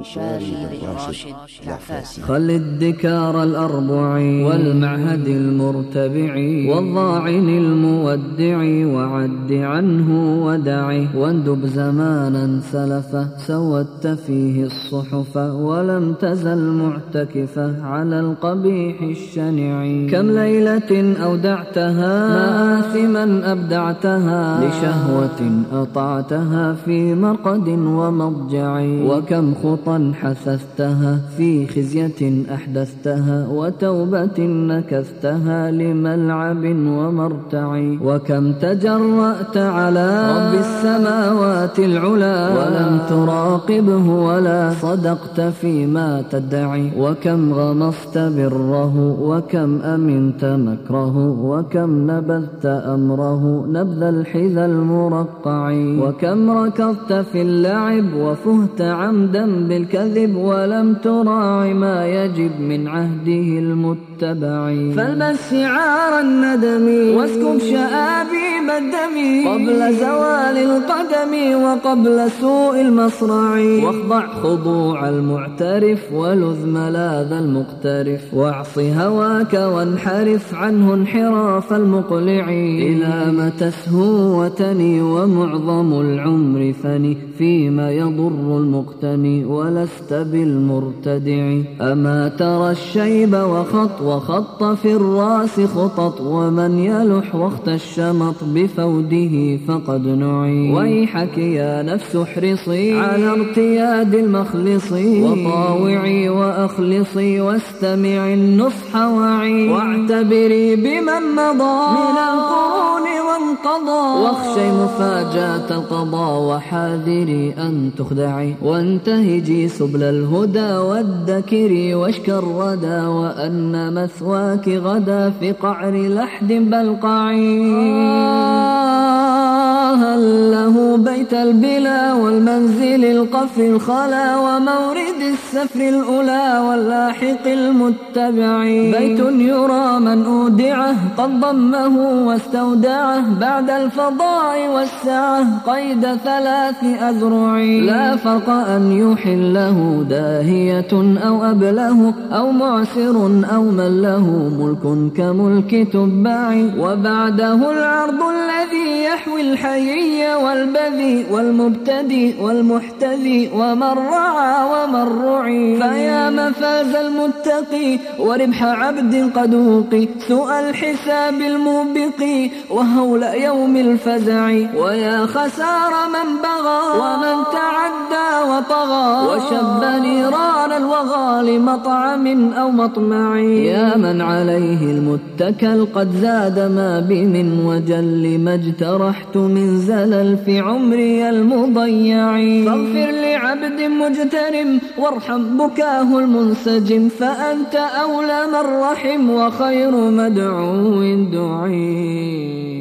شارد راشد العفاسي. خل الدكار الأربع والمعهد المرتبع والضاعن المودع وعد عنه ودع، واندب زمانا سلفا سودت فيه الصحف ولم تزل معتكفة على القبيح الشنع. كم ليلة أودعتها مآثما أبدعتها لشهوة أطعتها في مرقد ومضجع، وكم خطا حثثتها في خزية أحدثتها وتوبة نكثتها لملعب ومرتع، وكم تجرأت على رب السماوات العلا ولم تراقبه ولا صدقت فيما تدعي، وكم غمصت بره وكم أمنت مكره وكم نبذت أمره نبذ الحذى المرقع، وكم ركضت في اللعب وفهت عمدا بالكذب ولم تراع ما يجب من عهده المتبع. فالبس شعار الندم واسكب شآبيب الدم قبل زوال القدم وقبل سوء المصرع، واخضع خضوع المعترف ولذ ملاذ المقترف واعص هواك وانحرف عنه انحراف المقلع. إلى متى تسهو وتني ومعظم العمر فني فيما يضر المقتني ولست بالمرتدع. أما ترى الشيب وخط في الراس خطط ومن يلح وقت الشمط بفوده فقد نعي. ويحك يا نفس احرصي على ارتياد المخلص وطاوعي وأخلصي واستمعي النصح وعي، واعتبري بمن مضى من القرون وانقضى واخشي مفاجأة القضاء وحاذري أن تخدعي، وانتهجي سبل الهدى وادكري واشكى الردى وأن مثواك غدا في قعر لحد بلقعي. هل له بيت البلا والمنزل القفر الخلا ومورد السفر الأولى واللاحق المتبع، بيت يرى من أودعه قد ضمه واستودعه بعد الفضاء والسعة قيد 3 أذرع. لا فرق أن يحله داهية أو أبله أو معسر أو من له ملك كملك تبع، وبعده العرض الذي يحوي الحيي والبذي والمبتدي والمحتذي ومن رعى ومن رعي. فيا مفاز المتقي وربح عبد قد وقي سوء الحساب الموبق وهول يوم الفزع، ويا خسار من بغى ومن تعدى وطغى وشب نيران الوغى لمطعم أو مطمع. يا من عليه المتكل قد زاد ما بي من وجل ما اجترحت من زلل في عمري المضيع، فاغفر لعبد مجترم وارحم بكاه المنسجم فأنت أولى من رحم وخير مدعو دعي.